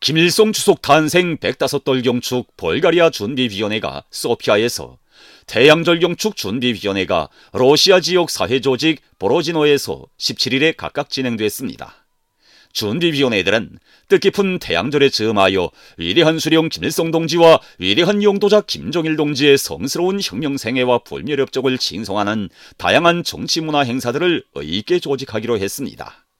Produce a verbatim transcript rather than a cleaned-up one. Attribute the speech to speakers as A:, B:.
A: 김일성 주석 탄생 백오 돌 경축 벌가리아 준비위원회가 소피아에서, 태양절 경축 준비위원회가 러시아 지역 사회조직 보로지노에서 십칠 일에 각각 진행됐습니다. 준비위원회들은 뜻깊은 태양절에 즈음하여 위대한 수령 김일성 동지와 위대한 영도자 김정일 동지의 성스러운 혁명 생애와 불멸 업적을 칭송하는 다양한 정치문화 행사들을 의있게 조직하기로 했습니다.